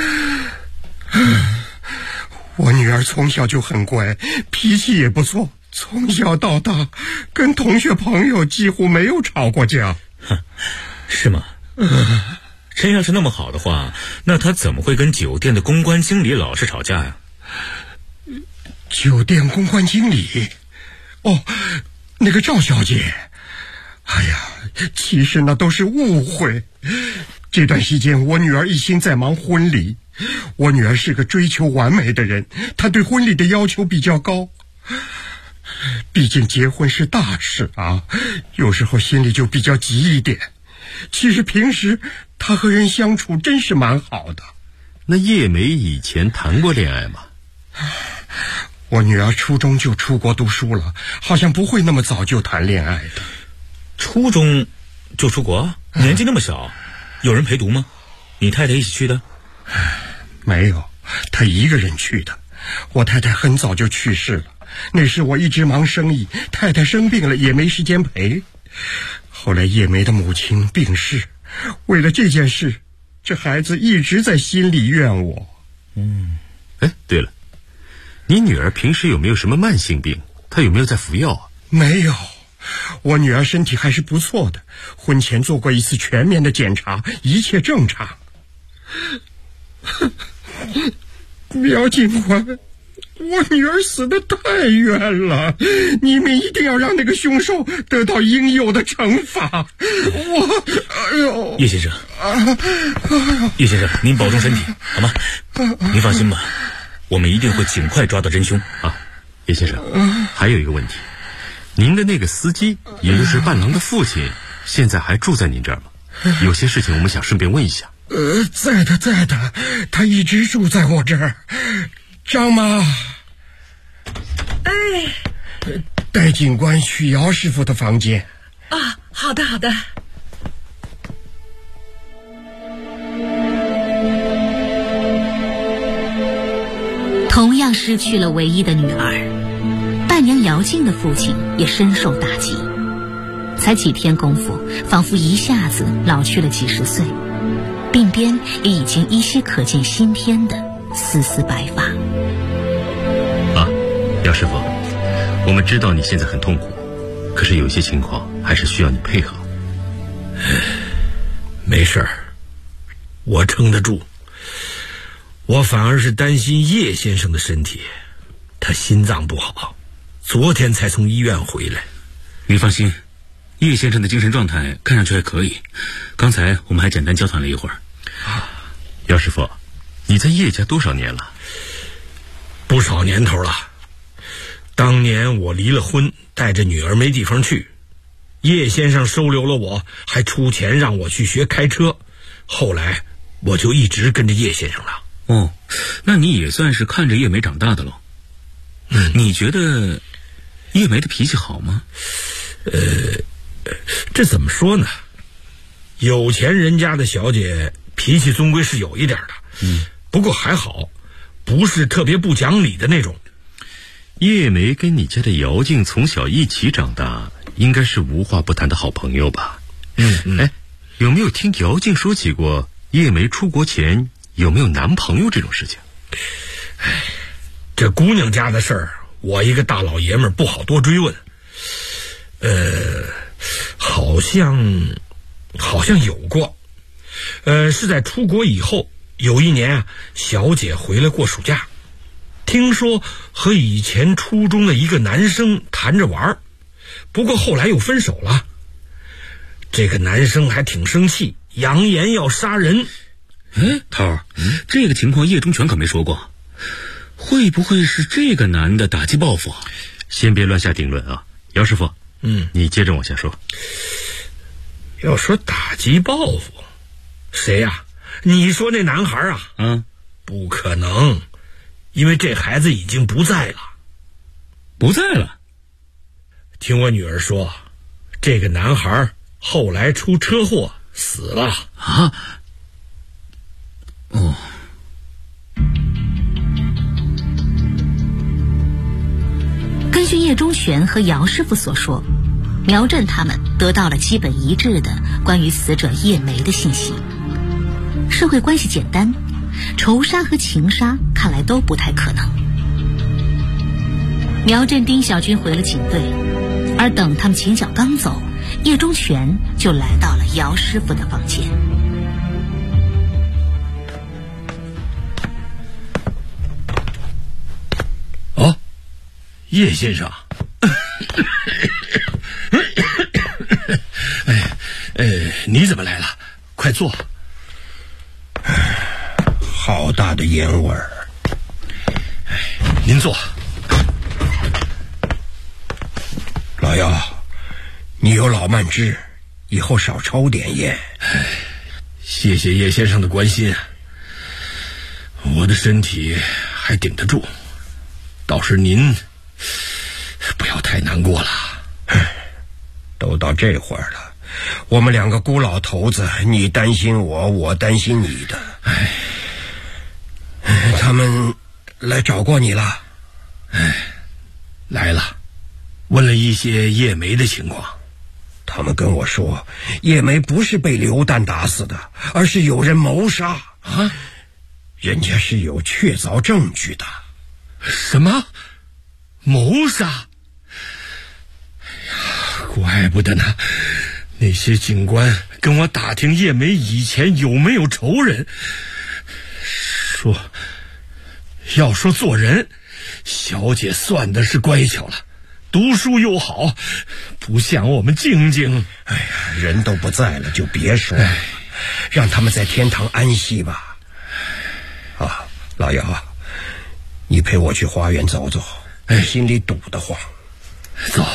我女儿从小就很乖，脾气也不错，从小到大跟同学朋友几乎没有吵过架。 是吗？真要是那么好的话，那他怎么会跟酒店的公关经理老是吵架呀？ 酒店公关经理？哦，那个赵小姐。哎呀，其实那都是误会。这段时间我女儿一心在忙婚礼，我女儿是个追求完美的人，她对婚礼的要求比较高。毕竟结婚是大事啊，有时候心里就比较急一点。其实平时她和人相处真是蛮好的。 那叶梅以前谈过恋爱吗？ 我女儿初中就出国读书了，好像不会那么早就谈恋爱的。 初中就出国？年纪那么小，有人陪读吗？你太太一起去的？ 没有，她一个人去的。我太太很早就去世了，那时我一直忙生意，太太生病了也没时间陪。后来叶梅的母亲病逝，为了这件事，这孩子一直在心里怨我。 对了，你女儿平时有没有什么慢性病？她有没有在服药啊？ 没有，我女儿身体还是不错的，婚前做过一次全面的检查，一切正常。苗警官，我女儿死得太冤了，你们一定要让那个凶手得到应有的惩罚。 叶先生，叶先生，您保重身体好吗？您放心吧，我们一定会尽快抓到真凶啊。 叶先生，还有一个问题，您的那个司机，也就是伴郎的父亲，现在还住在您这儿吗？有些事情我们想顺便问一下。 在的，他一直住在我这儿。张妈，带警官去姚师傅的房间。 啊，好的。 同样失去了唯一的女儿，伴娘姚静的父亲也深受打击。才几天功夫，仿佛一下子老去了几十岁，鬓边也已经依稀可见新添的丝丝白发。 姚师傅，我们知道你现在很痛苦，可是有些情况还是需要你配合。 没事儿，我撑得住。我反而是担心叶先生的身体，他心脏不好，昨天才从医院回来。 你放心，叶先生的精神状态看上去还可以，刚才我们还简单交谈了一会儿。 姚师傅，你在叶家多少年了？ 不少年头了。当年我离了婚，带着女儿没地方去，叶先生收留了我，还出钱让我去学开车，后来我就一直跟着叶先生了。 那你也算是看着叶梅长大的喽。你觉得叶梅的脾气好吗？ 这怎么说呢？有钱人家的小姐脾气终归是有一点的，不过还好，不是特别不讲理的那种。 叶梅跟你家的姚静从小一起长大，应该是无话不谈的好朋友吧？有没有听姚静说起过叶梅出国前有没有男朋友这种事情？ 这姑娘家的事儿，我一个大老爷们儿不好多追问。 好像有过。是在出国以后，有一年啊，小姐回来过暑假，听说和以前初中的一个男生谈着玩，不过后来又分手了。这个男生还挺生气，扬言要杀人。 涛儿，这个情况叶中全可没说过，会不会是这个男的打击报复？ 先别乱下定论啊，姚师傅，你接着往下说。 要说打击报复，谁呀？你说那男孩啊？不可能，因为这孩子已经不在了。 不在了？ 听我女儿说，这个男孩后来出车祸死了。 啊？哦。 根据叶中全和姚师傅所说，苗振他们得到了基本一致的关于死者叶梅的信息。社会关系简单，仇杀和情杀看来都不太可能。苗振、丁小军回了警队，而等他们前脚刚走，叶中全就来到了姚师傅的房间。 哦，叶先生。你怎么来了？快坐。 好大的烟味儿。 您坐。 老姚，你有老慢支，以后少抽点烟。 谢谢叶先生的关心，我的身体还顶得住，倒是您不要太难过了。 都到这会儿了，我们两个孤老头子，你担心我，我担心你的。他们来找过你了？ 来了，问了一些叶梅的情况。 他们跟我说，叶梅不是被流弹打死的，而是有人谋杀。人家是有确凿证据的。 什么？谋杀？怪不得呢，那些警官跟我打听叶梅以前有没有仇人，要说做人，小姐算的是乖巧了，读书又好，不像我们静静。 人都不在了，就别说了，让他们在天堂安息吧。老姚啊，你陪我去花园走走，心里堵得慌。 走。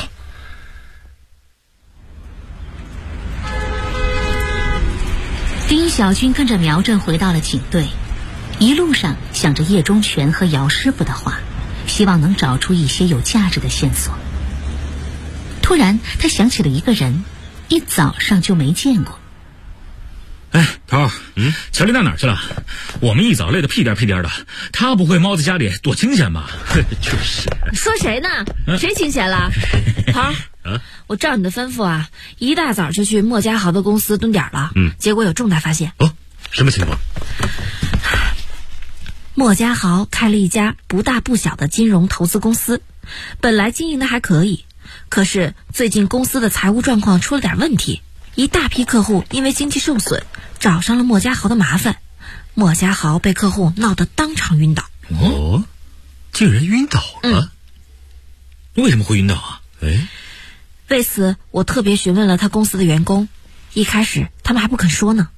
丁小军跟着苗振回到了警队，一路上想着叶中全和姚师傅的话，希望能找出一些有价值的线索。突然他想起了一个人，一早上就没见过。 头儿，乔丽到哪儿去了？我们一早累得屁颠屁颠的，他不会猫在家里躲清闲吧？ 就是。 说谁呢？谁清闲了？头儿，我照你的吩咐啊，一大早就去莫家豪的公司蹲点了。结果有重大发现。 什么情况？ 莫家豪开了一家不大不小的金融投资公司，本来经营的还可以，可是最近公司的财务状况出了点问题，一大批客户因为经济受损，找上了莫家豪的麻烦。莫家豪被客户闹得当场晕倒。 竟然晕倒了？ 为什么会晕倒啊？ 为此我特别询问了他公司的员工，一开始他们还不肯说呢。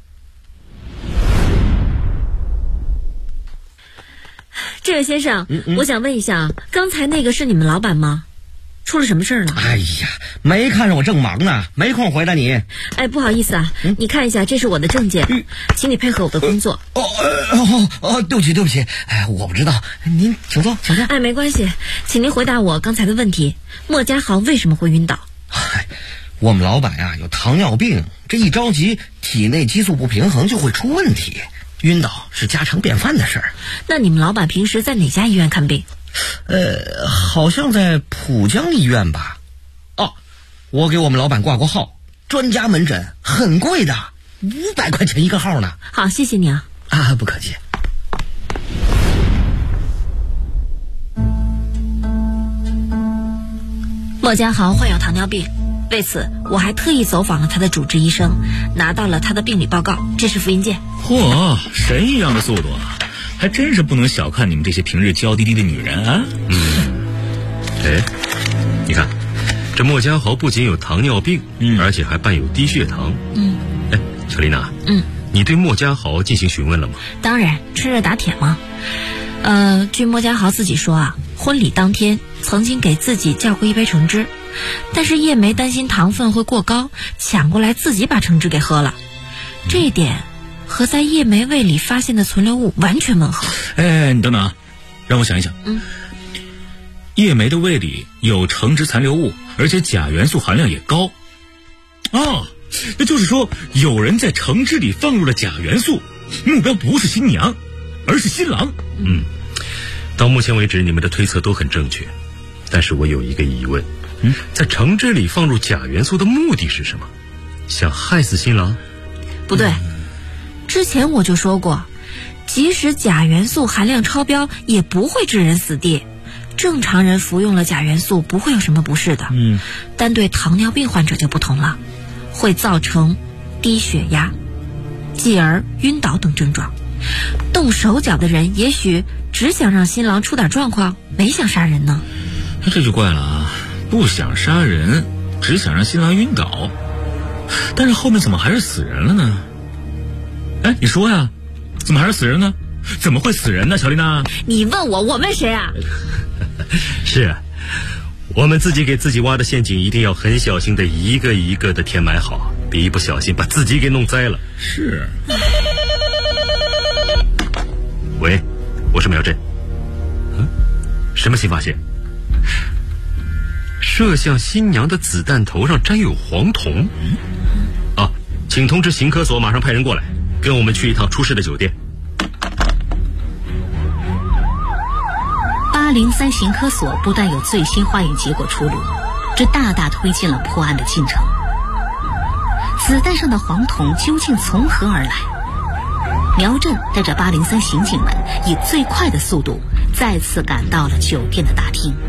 这位先生，我想问一下，刚才那个是你们老板吗？出了什么事儿了？ 哎呀，没看着我正忙呢，没空回答你。 不好意思啊，你看一下，这是我的证件，请你配合我的工作。 对不起，我不知道，您请坐。 没关系，请您回答我刚才的问题，莫家豪为什么会晕倒？ 我们老板呀有糖尿病，这一着急，体内激素不平衡就会出问题，晕倒是家常便饭的事儿。 那你们老板平时在哪家医院看病？ 好像在浦江医院吧。我给我们老板挂过号，专家门诊，很贵的，500块钱一个号呢。 好，谢谢你啊。 不客气。 莫家豪患有糖尿病， 为此，我还特意走访了他的主治医生，拿到了他的病理报告，这是复印件。 嚯，神一样的速度啊！还真是不能小看你们这些平日娇滴滴的女人啊！ 哎，你看，这莫家豪不仅有糖尿病，而且还伴有低血糖。哎，小丽娜，你对莫家豪进行询问了吗？ 当然，趁热打铁嘛。据莫家豪自己说啊，婚礼当天曾经给自己叫过一杯橙汁，但是叶梅担心糖分会过高，抢过来自己把橙汁给喝了。这一点和在叶梅胃里发现的存留物完全吻合。 哎，你等等啊，让我想一想。叶梅的胃里有橙汁残留物，而且钾元素含量也高。哦，那就是说有人在橙汁里放入了钾元素，目标不是新娘，而是新郎。 到目前为止你们的推测都很正确，但是我有一个疑问，在橙汁里放入钾元素的目的是什么？想害死新郎？ 不对，之前我就说过，即使钾元素含量超标也不会致人死地，正常人服用了钾元素不会有什么不适的。但对糖尿病患者就不同了，会造成低血压、继而晕倒等症状。动手脚的人也许只想让新郎出点状况，没想杀人呢。 这就怪了啊，不想杀人，只想让新郎晕倒，但是后面怎么还是死人了呢？哎，你说呀，怎么还是死人呢？怎么会死人呢，小丽娜？ 你问我问谁啊？ 是啊，我们自己给自己挖的陷阱一定要很小心的一个一个的填埋好，别一不小心把自己给弄栽了。 是。 喂，我是苗震。什么新发现？射向新娘的子弹头上沾有黄铜。请通知刑科所马上派人过来，跟我们去一趟出事的酒店。 803刑科所不但有最新化验结果出炉，这大大推进了破案的进程。子弹上的黄铜究竟从何而来？苗震带着803刑警们以最快的速度再次赶到了酒店的大厅。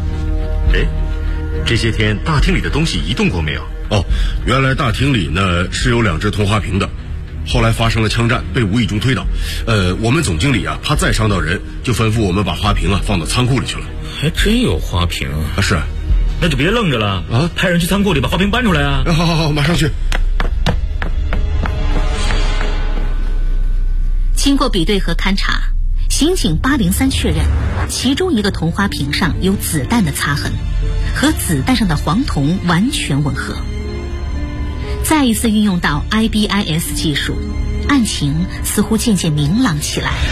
这些天大厅里的东西移动过没有？ 原来大厅里呢是有2只铜花瓶的，后来发生了枪战，被无意中推倒。我们总经理啊怕再伤到人，就吩咐我们把花瓶放到仓库里去了。 还真有花瓶啊！ 是， 那就别愣着了啊！派人去仓库里把花瓶搬出来啊！ 好，马上去。 经过比对和勘查，刑警803确认，其中一个铜花瓶上有子弹的擦痕，和子弹上的黄铜完全吻合。再一次运用到 IBIS 技术，案情似乎渐渐明朗起来。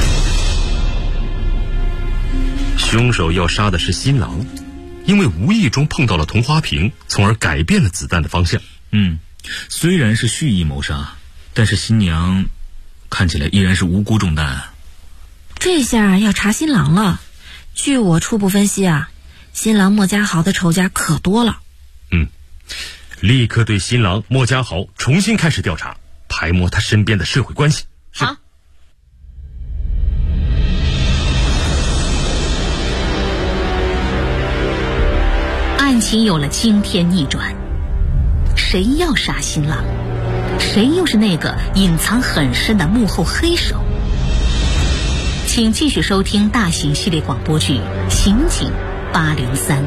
凶手要杀的是新郎，因为无意中碰到了铜花瓶，从而改变了子弹的方向。 虽然是蓄意谋杀，但是新娘看起来依然是无辜中弹。 这下要查新郎了。据我初步分析啊，新郎莫家豪的仇家可多了。 立刻对新郎莫家豪重新开始调查，排摸他身边的社会关系。 好。案情有了惊天逆转，谁要杀新郎？谁又是那个隐藏很深的幕后黑手？请继续收听大型系列广播剧《刑警803》。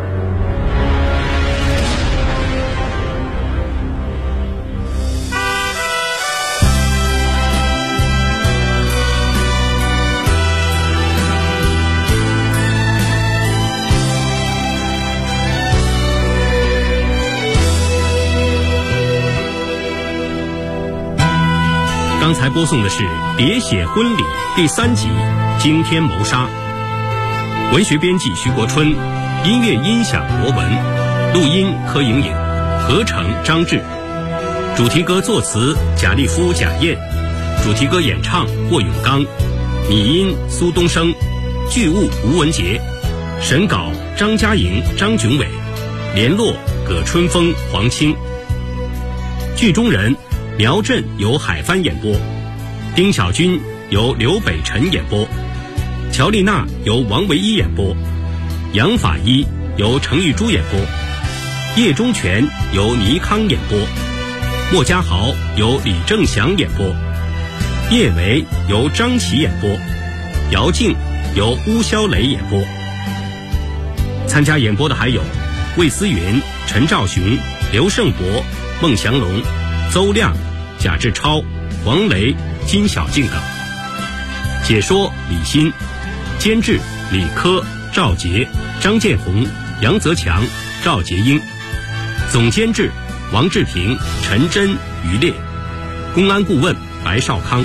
刚才播送的是《喋血婚礼》第3集《惊天谋杀》，文学编辑徐国春，音乐音响罗文，录音柯莹莹，合成张志，主题歌作词贾立夫、贾燕，主题歌演唱霍永刚，拟音苏东升，剧务吴文杰，审稿张嘉莹、张炯伟，联络葛春风、黄青。剧中人苗震由海帆演播，丁小军由刘北辰演播，乔丽娜由王维一演播，杨法医由程玉珠演播， 叶中全由倪康演播，莫家豪由李正祥演播，叶维由张琪演播，姚静由乌肖磊演播。参加演播的还有魏思云、陈兆雄、刘胜博、孟祥龙、邹亮、贾志超、黄雷、金小静等。解说李欣，监制李科、赵杰、张建红、杨泽强、赵杰英，总监制王志平、陈真、于烈，公安顾问白少康。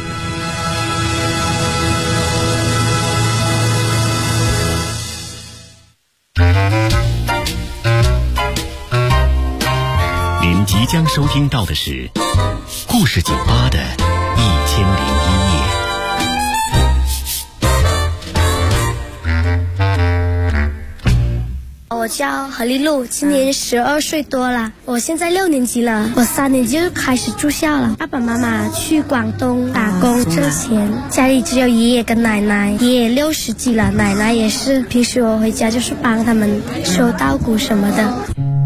您即将收听到的是故事酒吧的1001夜。 我叫何丽露，今年12岁多了，我现在6年级了。我3年级就开始住校了。爸爸妈妈去广东打工挣钱，家里只有爷爷跟奶奶。爷爷60几了，奶奶也是。平时我回家就是帮他们收稻谷什么的。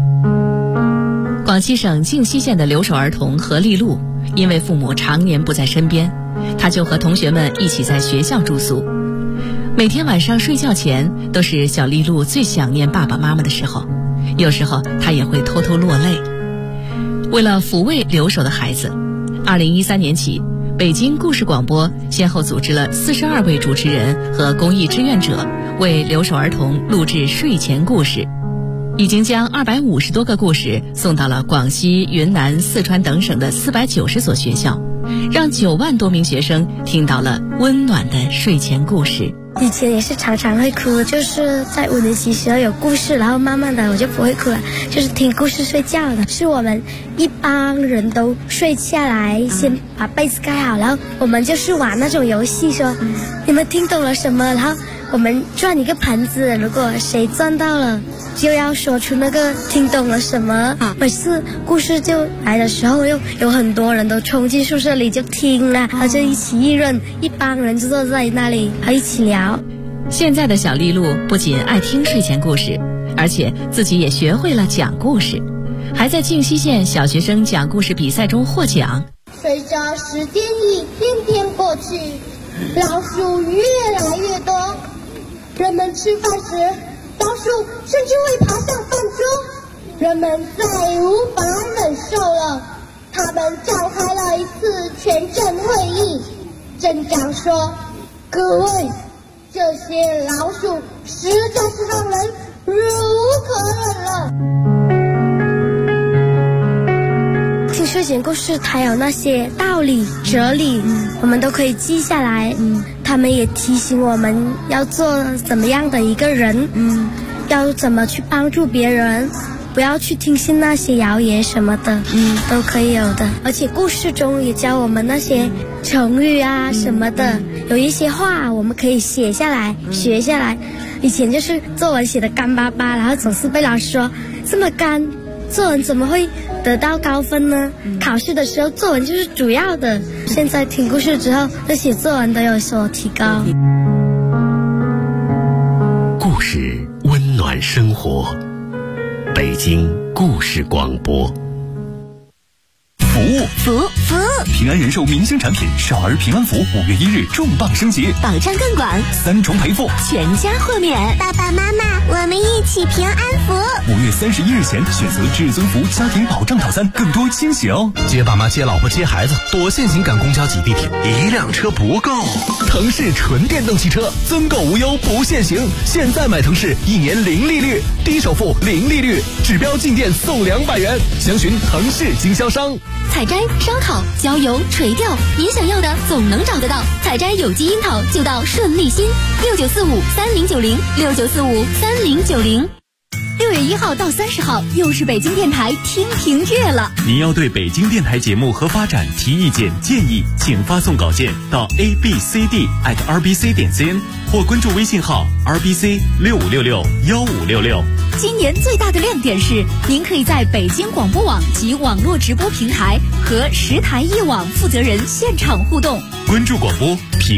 广西省靖西县的留守儿童何丽露，因为父母常年不在身边，她就和同学们一起在学校住宿。每天晚上睡觉前，都是小丽露最想念爸爸妈妈的时候，有时候她也会偷偷落泪。为了抚慰留守的孩子，2013年起，北京故事广播先后组织了42位主持人和公益志愿者，为留守儿童录制睡前故事，已经将250多个故事送到了广西、云南、四川等省的490所学校，让9万多名学生听到了温暖的睡前故事。 以前也是常常会哭，就是在5年级时候有故事，然后慢慢的我就不会哭了，就是听故事睡觉的。是我们一帮人都睡下来，先把被子盖好，然后我们就是玩那种游戏，说你们听懂了什么，然后我们转一个盘子，如果谁转到了就要说出那个听懂了什么。每次故事就来的时候，又有很多人都冲进宿舍里就听了，然后就一起议论，一帮人就坐在那里还一起聊。 现在的小丽露不仅爱听睡前故事，而且自己也学会了讲故事，还在靖西县小学生讲故事比赛中获奖。 随着时间一天天过去，老鼠越来越多，人们吃饭时老鼠甚至会爬上饭桌，人们再无法忍受了，他们召开了一次全镇会议。镇长说：“各位，这些老鼠实在是让人忍无可忍了。” 听睡前故事，它有那些道理、哲理，我们都可以记下来。他们也提醒我们要做怎么样的一个人，要怎么去帮助别人，不要去听信那些谣言什么的，都可以有的。而且故事中也教我们那些成语啊什么的，有一些话我们可以写下来、学下来。以前就是作文写的干巴巴，然后总是被老师说这么干，作文怎么会得到高分呢？考试的时候作文就是主要的。现在听故事之后，这写作文都有所提高。 故事温暖生活，北京故事广播。 服务！ 平安人寿明星产品少儿平安服5月1日重磅升级， 保障更广 ，3重赔付， 全家豁免。爸爸妈妈，我们一起平安服。 5月31日前选择至尊福家庭保障套餐，更多惊喜哦！接爸妈、接老婆、接孩子，多限行赶公交挤地铁，一辆车不够。腾势纯电动汽车，增购无忧不限行，现在买腾势1年零利率，低首付零利率，指标进店送200元，详询腾势经销商。 采摘、烧烤、浇油、垂钓，你想要的总能找得到。采摘有机樱桃就到顺利新，69453090，69453090。6月1号到30号，又是北京电台听评月了。 您要对北京电台节目和发展提意见建议，请发送稿件到 abcd@rbc.cn 或关注微信号 rbc65661566。 今年最大的亮点是，您可以在北京广播网及网络直播平台和10台1网负责人现场互动。 关注广播，